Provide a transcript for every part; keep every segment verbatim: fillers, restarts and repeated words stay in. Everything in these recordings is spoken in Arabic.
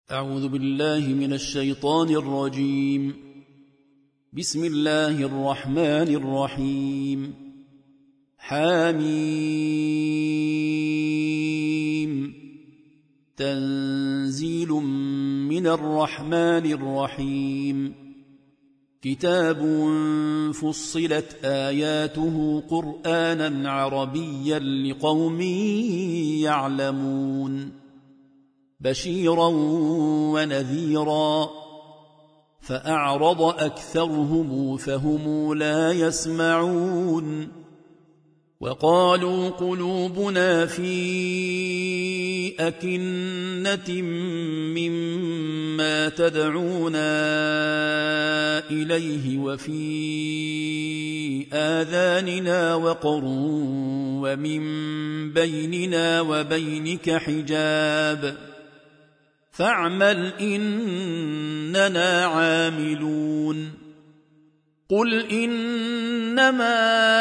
أعوذ بالله من الشيطان الرجيم. بسم الله الرحمن الرحيم. حميم. تنزيل من الرحمن الرحيم. كتاب فصلت آياته قرآنا عربيا لقوم يعلمون، بشيرا ونذيرا، فأعرض أكثرهم فهم لا يسمعون. وقالوا قلوبنا في أكنة مما تدعونا إليه وفي آذاننا وقر ومن بيننا وبينك حجاب فاعمل إننا عاملون. قل إنما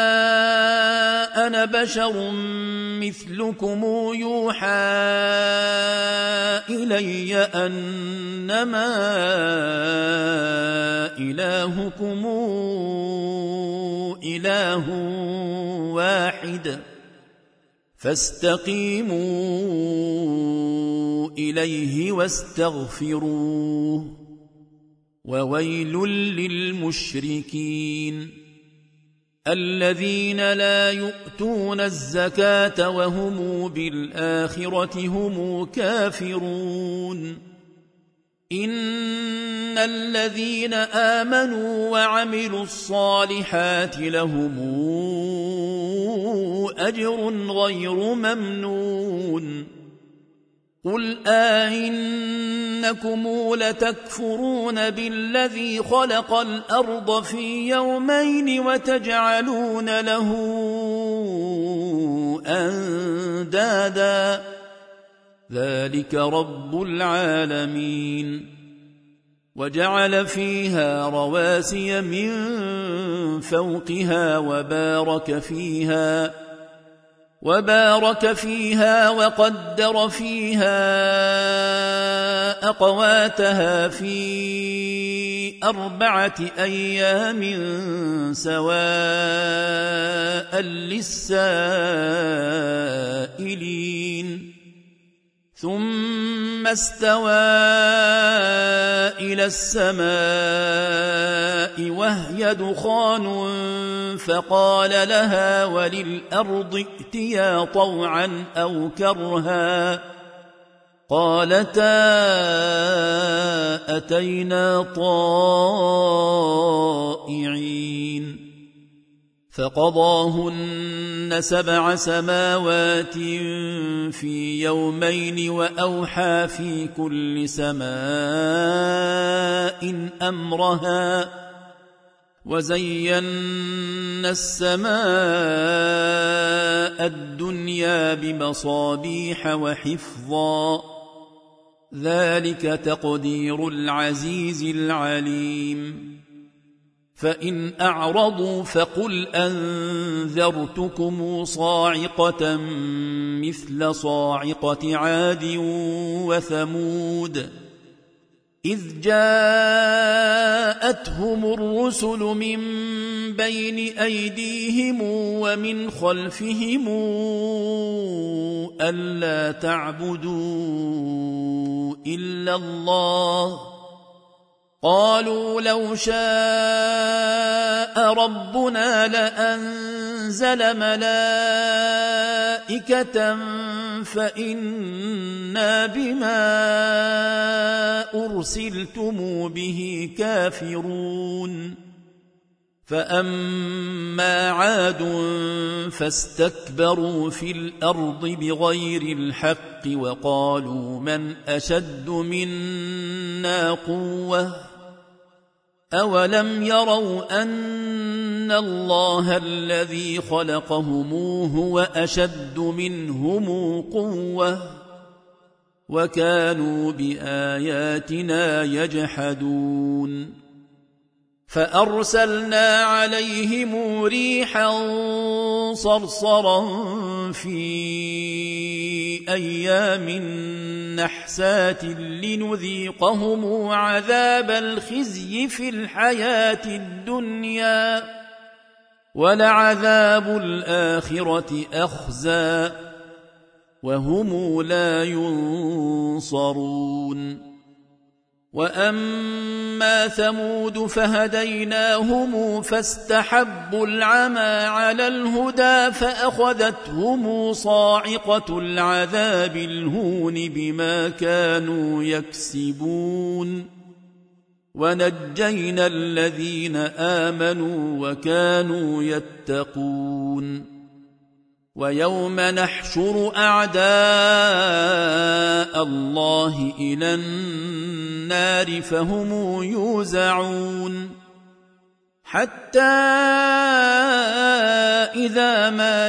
أنا بشر مثلكم يوحى إلي أنما إلهكم إله واحد فاستقيموا إليه واستغفروه وويل للمشركين الذين لا يؤتون الزكاة وهم بالآخرة هم كافرون. إن الذين آمنوا وعملوا الصالحات لهم أجر غير ممنون. قل أئنكم لتكفرون بالذي خلق الأرض في يومين وتجعلون له أندادا ذلك رب العالمين. وجعل فيها رواسي من فوقها وبارك فيها وبارك فيها وقدر فيها أقواتها في أربعة أيام سواء للسائلين. ثم استوى إلى السماء وهي دخان فقال لها وللأرض ائتيا طوعا أو كرها قالتا أتينا طائعين. فقضاهن سبع سماوات في يومين وأوحى في كل سماء أمرها وزينا السماء الدنيا بمصابيح وحفظا ذلك تقدير العزيز العليم. فإن أعرضوا فقل أنذرتكم صاعقة مثل صاعقة عاد وثمود إذ جاءتهم الرسل من بين أيديهم ومن خلفهم ألا تعبدوا إلا الله قالوا لو شاء ربنا لأنزل ملائكة فإنا بما أرسلتم به كافرون. فأما عاد فاستكبروا في الأرض بغير الحق وقالوا من أشد منا قوة أولم يروا أن الله الذي خلقهم هو أشد منهم قوة وكانوا بآياتنا يجحدون. فأرسلنا عليهم ريحا صرصرا في أيام نحسات لنذيقهم عذاب الخزي في الحياة الدنيا ولعذاب الآخرة أخزى وهم لا ينصرون وأما ثمود فهديناهم فاستحبوا العمى على الهدى فأخذتهم صاعقة العذاب الهون بما كانوا يكسبون ونجينا الذين آمنوا وكانوا يتقون ويوم نحشر أعداء الله إلى النار فهم يوزعون حتى إذا ما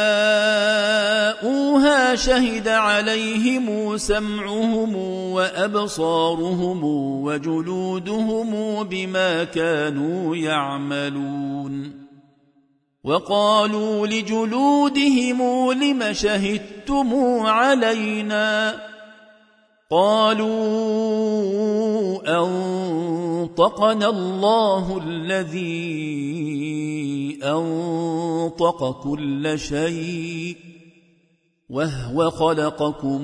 جاءوها شهد عليهم سمعهم وأبصارهم وجلودهم بما كانوا يعملون وقالوا لجلودهم لم شهدتم علينا قالوا أنطقنا الله الذي أنطق كل شيء وهو خلقكم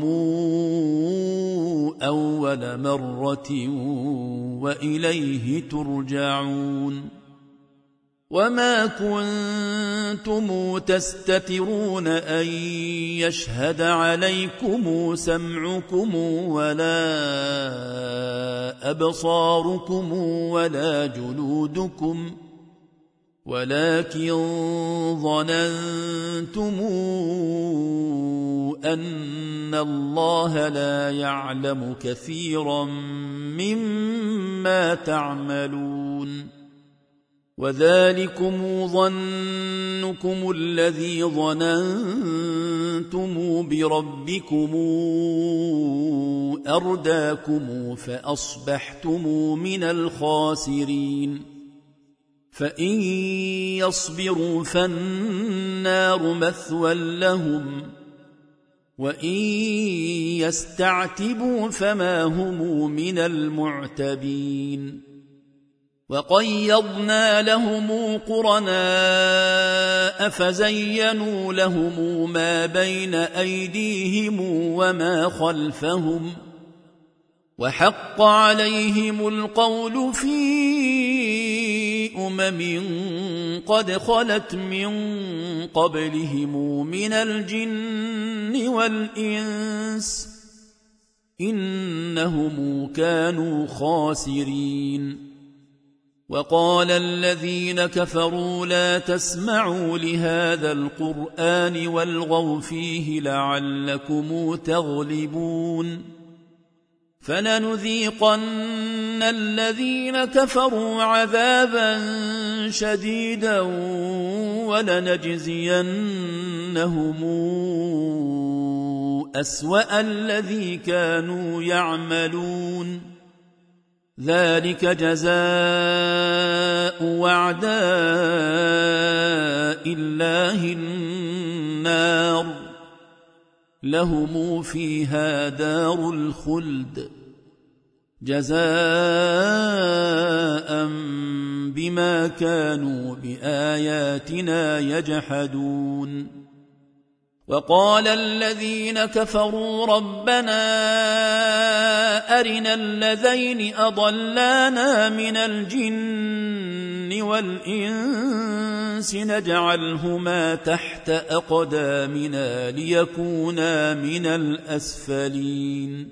أول مرة وإليه ترجعون وما كنتم تستترون أن يشهد عليكم سمعكم ولا أبصاركم ولا جلودكم ولكن ظننتم أن الله لا يعلم كثيرا مما تعملون وذلكم ظنكم الذي ظننتم بربكم أرداكم فأصبحتم من الخاسرين فإن يصبروا فالنار مثوى لهم وإن يستعتبوا فما هم من المعتبين وقيضنا لهم قرناء فزينوا لهم ما بين أيديهم وما خلفهم وحق عليهم القول في أمم قد خلت من قبلهم من الجن والإنس إنهم كانوا خاسرين وقال الذين كفروا لا تسمعوا لهذا القرآن والغوا فيه لعلكم تغلبون فلنذيقن الذين كفروا عذابا شديدا ولنجزينهم أسوأ الذي كانوا يعملون ذلك جزاء وعداء الله النار لهم فيها دار الخلد جزاء بما كانوا بآياتنا يجحدون وقال الذين كفروا ربنا أرنا الذين أضلانا من الجن والإنس نجعلهما تحت أقدامنا ليكونا من الأسفلين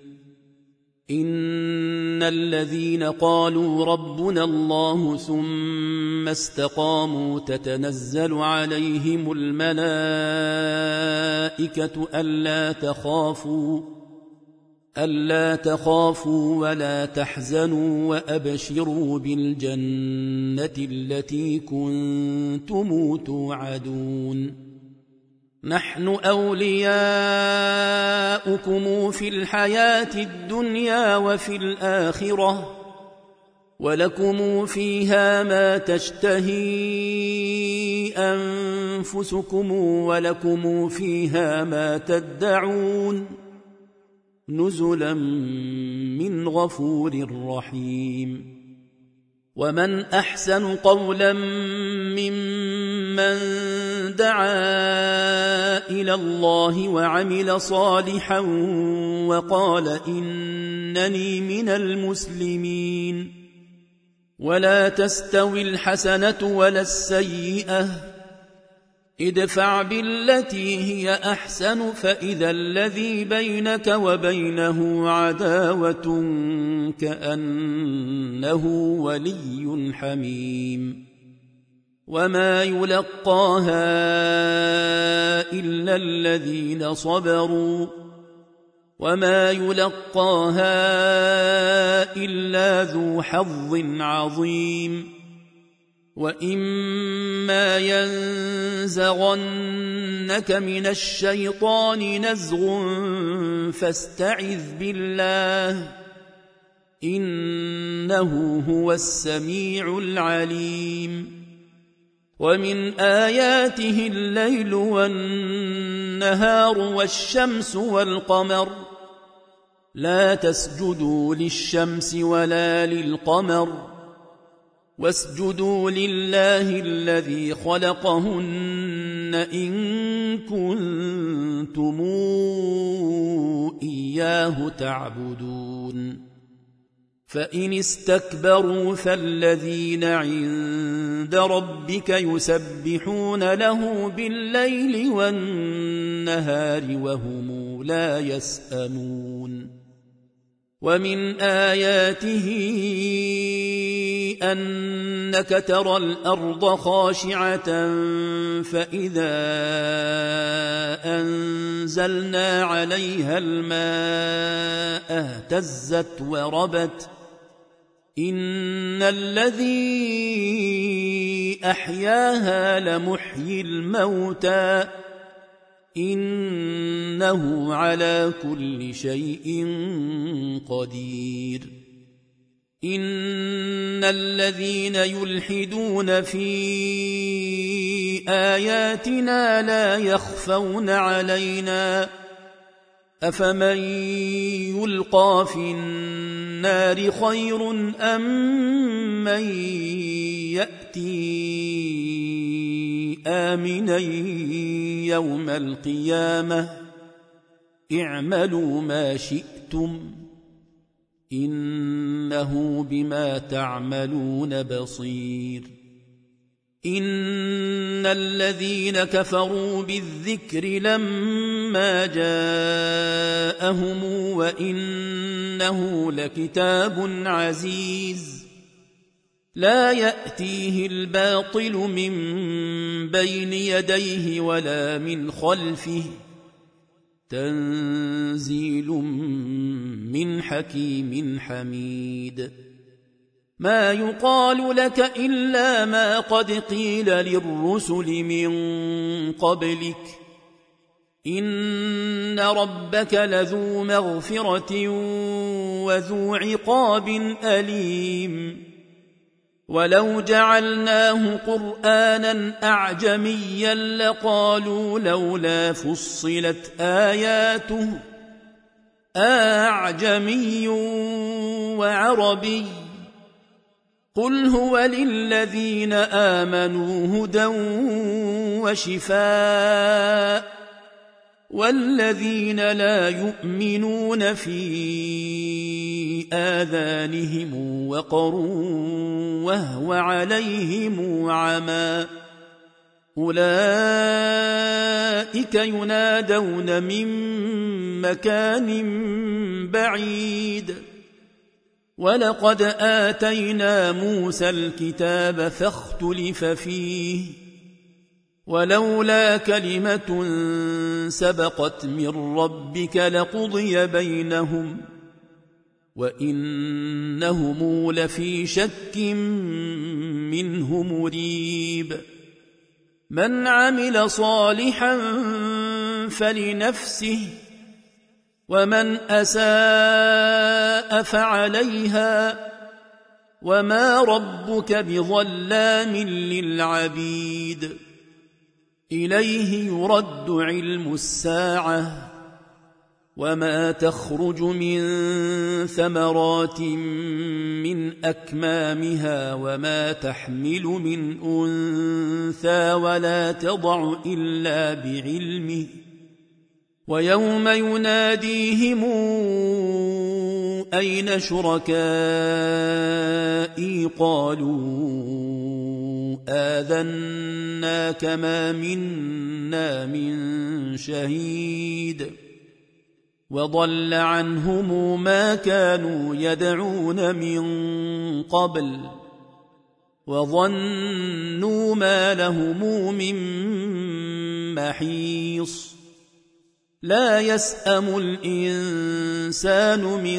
إن الذين قالوا ربنا الله ثم استقاموا تتنزل عليهم الملائكة ألا تخافوا ألا تخافوا ولا تحزنوا وأبشروا بالجنة التي كنتم توعدون نحن أولياؤكم في الحياة الدنيا وفي الآخرة ولكم فيها ما تشتهي أنفسكم ولكم فيها ما تدعون نزلا من غفور رحيم ومن أحسن قولا ممن دعا إلى الله وعمل صالحا وقال إنني من المسلمين ولا تستوي الحسنة ولا السيئة ادفع بالتي هي أحسن فإذا الذي بينك وبينه عداوة كأنه ولي حميم وما يلقاها إلا الذين صبروا وما يلقاها إلا ذو حظ عظيم وإما ينزغنك من الشيطان نزغ فاستعذ بالله إنه هو السميع العليم ومن آياته الليل والنهار والشمس والقمر لا تسجدوا للشمس ولا للقمر واسجدوا لله الذي خلقهن إن كنتم إياه تعبدون فإن استكبروا فالذين عند ربك يسبحون له بالليل والنهار وهم لا يسأمون ومن آياته أنك ترى الأرض خاشعة فإذا أنزلنا عليها الماء اهتزت وربت إن الذي أحياها لمحيي الموتى إنه على كل شيء قدير إن الذين يلحدون في آياتنا لا يخفون علينا أفمن يلقى في النار خير أم من يأتي آمنا يوم القيامة اعملوا ما شئتم إنه بما تعملون بصير إن الذين كفروا بالذكر لما جاءهم وإنه لكتاب عزيز لا يأتيه الباطل من بين يديه ولا من خلفه تنزيل من حكيم حميد ما يقال لك إلا ما قد قيل للرسل من قبلك إن ربك لذو مغفرة وذو عقاب أليم ولو جعلناه قرآنا أعجميا لقالوا لولا فصلت آياته أعجمي وعربي قل هو للذين آمنوا هدى وشفاء والذين لا يؤمنون في آذانهم وقر وهو عليهم عمى أولئك ينادون من مكان بعيد ولقد آتينا موسى الكتاب فاختلف فيه ولولا كلمة سبقت من ربك لقضي بينهم وإنهم لفي شك منه مريب من عمل صالحا فلنفسه ومن أساء فعليها وما ربك بظلام للعبيد إليه يرد علم الساعة وما تخرج من ثمرات من أكمامها وما تحمل من أنثى ولا تضع إلا بعلمه ويوم يناديهم أين شركائي قالوا آذناك ما منا من شهيد وضل عنهم ما كانوا يدعون من قبل وظنوا ما لهم من محيص لا يسأم الإنسان من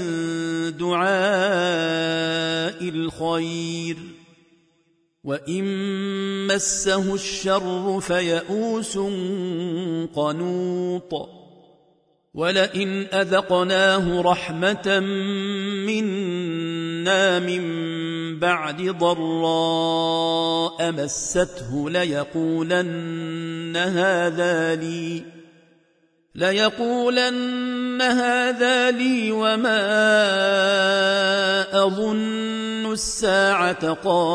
دعاء الخير وإن مسه الشر فيئوس قنوط ولئن أذقناه رحمة منا من بعد ضراء مسته ليقولن هذا لي ليقولن هذا لي وما أظن الساعة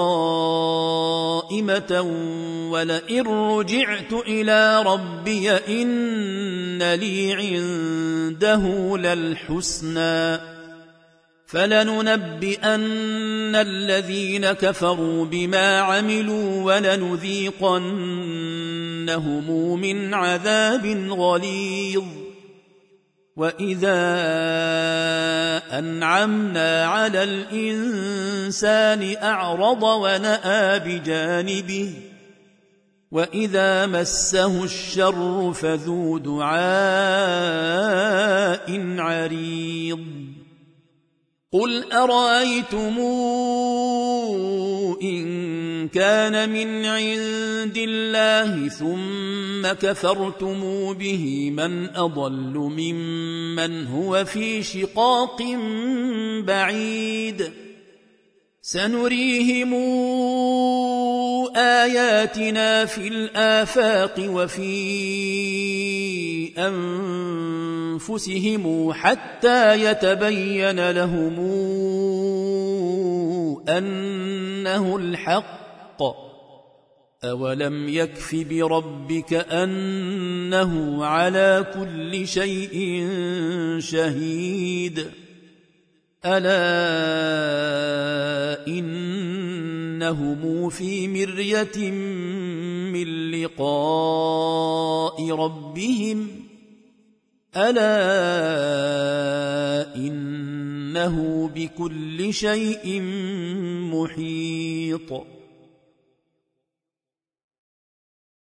قائمة ولئن رجعت إلى ربي إن لي عنده للحسنى فلننبئن الذين كفروا بما عملوا ولنذيقنهم من عذاب غليظ وإذا أنعمنا على الإنسان أعرض ونأى بجانبه وإذا مسه الشر فذو دعاء عريض قل أرأيتم إن كان من عند الله ثم كفرتم به من أضل ممن هو في شقاق بعيد سنريهم آياتنا في الآفاق وفي أنفسهم حتى يتبين لهم أنه الحق أولم يكف بربك أنه على كل شيء شهيد ألا إنهم في مرية من لقاء ربهم ألا إنه بكل شيء محيط